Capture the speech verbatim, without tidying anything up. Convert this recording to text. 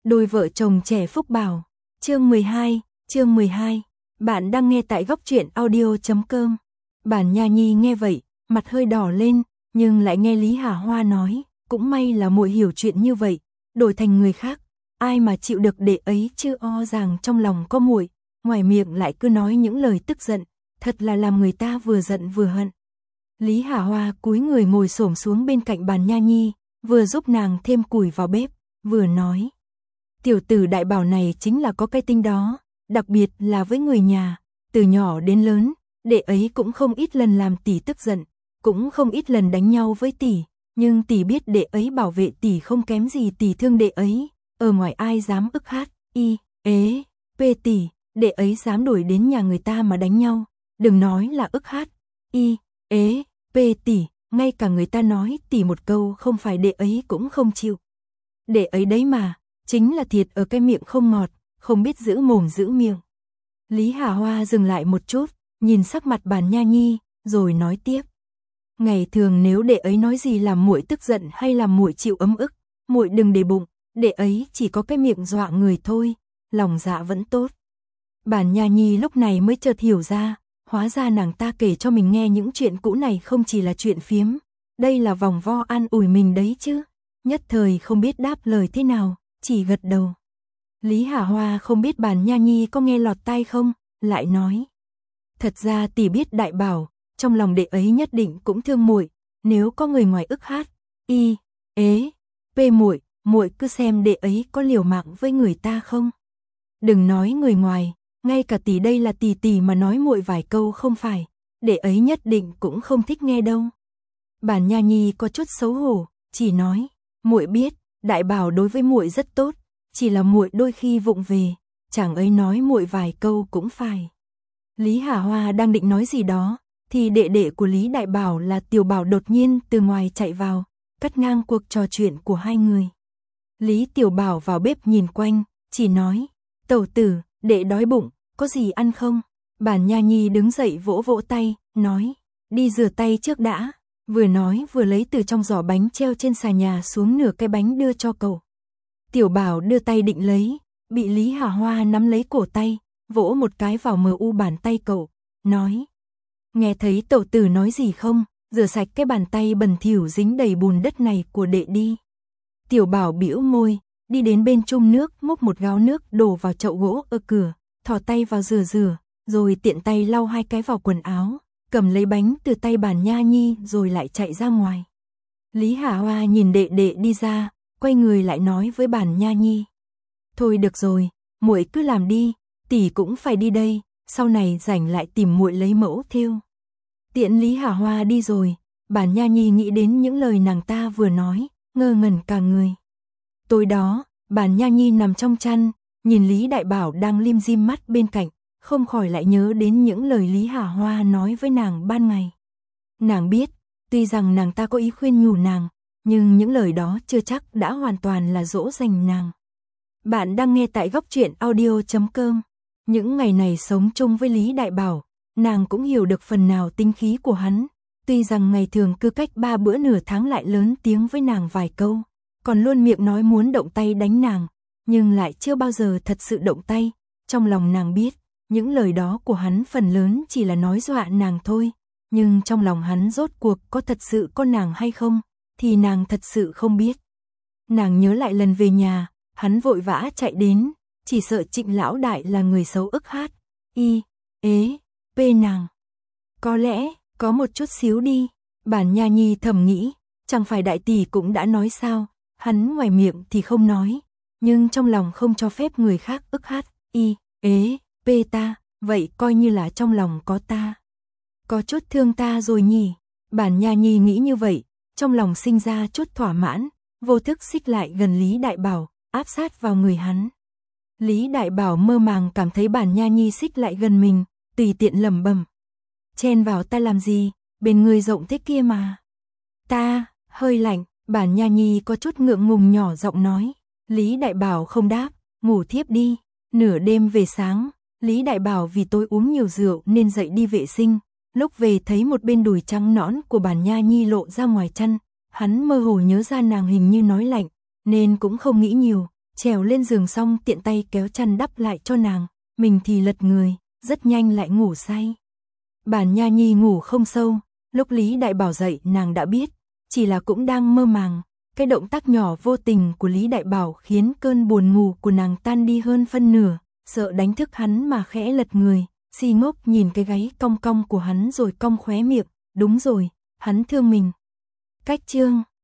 Đôi vợ chồng trẻ phúc bảo. Chương mười hai, chương mười hai. Bạn đang nghe tại góc truyện audio chấm com. Bản Nha Nhi nghe vậy, mặt hơi đỏ lên, nhưng lại nghe Lý Hà Hoa nói, cũng may là muội hiểu chuyện như vậy, đổi thành người khác, ai mà chịu được để ấy chứ, o rằng trong lòng có muội, ngoài miệng lại cứ nói những lời tức giận, thật là làm người ta vừa giận vừa hận. Lý Hà Hoa cúi người ngồi xổm xuống bên cạnh bàn Nha Nhi, vừa giúp nàng thêm củi vào bếp, vừa nói. Tiểu tử Đại Bảo này chính là có cái tinh đó, đặc biệt là với người nhà, từ nhỏ đến lớn, đệ ấy cũng không ít lần làm tỷ tức giận, cũng không ít lần đánh nhau với tỷ, nhưng tỷ biết đệ ấy bảo vệ tỷ không kém gì tỷ thương đệ ấy, ở ngoài ai dám ức hát, y, ế, pê tỷ, đệ ấy dám đuổi đến nhà người ta mà đánh nhau, đừng nói là ức hát, y, ế, pê tỷ, ngay cả người ta nói tỷ một câu không phải đệ ấy cũng không chịu. Đệ ấy đấy mà, chính là thiệt ở cái miệng không ngọt, không biết giữ mồm giữ miệng. Lý Hà Hoa dừng lại một chút, nhìn sắc mặt bàn Nha Nhi, rồi nói tiếp. Ngày thường nếu đệ ấy nói gì làm muội tức giận hay làm muội chịu ấm ức, muội đừng để bụng, đệ ấy chỉ có cái miệng dọa người thôi, lòng dạ vẫn tốt. Bàn Nha Nhi lúc này mới chợt hiểu ra, hóa ra nàng ta kể cho mình nghe những chuyện cũ này không chỉ là chuyện phiếm, đây là vòng vo an ủi mình đấy chứ. Nhất thời không biết đáp lời thế nào, chỉ gật đầu. Lý Hà Hoa không biết bàn Nha Nhi có nghe lọt tai không, lại nói. Thật ra tỷ biết Đại Bảo, trong lòng đệ ấy nhất định cũng thương muội, nếu có người ngoài ức hát, y, ế, pê muội, muội cứ xem đệ ấy có liều mạng với người ta không. Đừng nói người ngoài, ngay cả tỷ đây là tỷ tỷ mà nói muội vài câu không phải, đệ ấy nhất định cũng không thích nghe đâu. Bàn Nha Nhi có chút xấu hổ, chỉ nói, muội biết, Đại Bảo đối với muội rất tốt, chỉ là muội đôi khi vụng về, chẳng ấy nói muội vài câu cũng phải. Lý Hà Hoa đang định nói gì đó, thì đệ đệ của Lý Đại Bảo là Tiểu Bảo đột nhiên từ ngoài chạy vào, cắt ngang cuộc trò chuyện của hai người. Lý Tiểu Bảo vào bếp nhìn quanh, chỉ nói, tẩu tử, đệ đói bụng, có gì ăn không? Bàn Nha Nhi đứng dậy vỗ vỗ tay, nói, đi rửa tay trước đã. Vừa nói vừa lấy từ trong giỏ bánh treo trên xà nhà xuống nửa cái bánh đưa cho cậu. Tiểu Bảo đưa tay định lấy, bị Lý Hà Hoa nắm lấy cổ tay, vỗ một cái vào mờ u bàn tay cậu, nói. Nghe thấy tẩu tử nói gì không, rửa sạch cái bàn tay bẩn thỉu dính đầy bùn đất này của đệ đi. Tiểu Bảo bĩu môi, đi đến bên chung nước múc một gáo nước đổ vào chậu gỗ ở cửa, thò tay vào rửa rửa, rồi tiện tay lau hai cái vào quần áo, cầm lấy bánh từ tay bàn Nha Nhi rồi lại chạy ra ngoài. Lý Hà Hoa nhìn đệ đệ đi ra, quay người lại nói với bàn Nha Nhi. Thôi được rồi, muội cứ làm đi, tỷ cũng phải đi đây, sau này rảnh lại tìm muội lấy mẫu thêu. Tiện Lý Hà Hoa đi rồi, bàn Nha Nhi nghĩ đến những lời nàng ta vừa nói, ngơ ngẩn cả người. Tối đó, bàn Nha Nhi nằm trong chăn, nhìn Lý Đại Bảo đang lim dim mắt bên cạnh, không khỏi lại nhớ đến những lời Lý Hà Hoa nói với nàng ban ngày. Nàng biết, tuy rằng nàng ta có ý khuyên nhủ nàng, nhưng những lời đó chưa chắc đã hoàn toàn là dỗ dành nàng. Bạn đang nghe tại góc truyện audio chấm com. Những ngày này sống chung với Lý Đại Bảo, nàng cũng hiểu được phần nào tính khí của hắn. Tuy rằng ngày thường cứ cách ba bữa nửa tháng lại lớn tiếng với nàng vài câu, còn luôn miệng nói muốn động tay đánh nàng, nhưng lại chưa bao giờ thật sự động tay. Trong lòng nàng biết, những lời đó của hắn phần lớn chỉ là nói dọa nàng thôi, nhưng trong lòng hắn rốt cuộc có thật sự có nàng hay không, thì nàng thật sự không biết. Nàng nhớ lại lần về nhà, hắn vội vã chạy đến, chỉ sợ Trịnh lão đại là người xấu ức hát, y, ế, pê nàng. Có lẽ, có một chút xíu đi, bản Nha Nhi thầm nghĩ, chẳng phải đại tỷ cũng đã nói sao, hắn ngoài miệng thì không nói, nhưng trong lòng không cho phép người khác ức hát, y, ế, pê ta, vậy coi như là trong lòng có ta. Có chút thương ta rồi nhỉ, bản Nha Nhi nghĩ như vậy, trong lòng sinh ra chút thỏa mãn, vô thức xích lại gần Lý Đại Bảo, áp sát vào người hắn. Lý Đại Bảo mơ màng cảm thấy bản Nha Nhi xích lại gần mình, tùy tiện lẩm bẩm. Chen vào ta làm gì, bên người rộng thế kia mà. Ta, hơi lạnh, bản Nha Nhi có chút ngượng ngùng nhỏ giọng nói. Lý Đại Bảo không đáp, ngủ thiếp đi. Nửa đêm về sáng, Lý Đại Bảo vì tối uống nhiều rượu nên dậy đi vệ sinh. Lúc về thấy một bên đùi trắng nõn của bản Nha Nhi lộ ra ngoài chăn, hắn mơ hồ nhớ ra nàng hình như nói lạnh, nên cũng không nghĩ nhiều, trèo lên giường xong tiện tay kéo chăn đắp lại cho nàng, mình thì lật người, rất nhanh lại ngủ say. Bản Nha Nhi ngủ không sâu, lúc Lý Đại Bảo dậy nàng đã biết, chỉ là cũng đang mơ màng, cái động tác nhỏ vô tình của Lý Đại Bảo khiến cơn buồn ngủ của nàng tan đi hơn phân nửa, sợ đánh thức hắn mà khẽ lật người, si ngốc nhìn cái gáy cong cong của hắn rồi cong khóe miệng, đúng rồi, hắn thương mình. Cách chương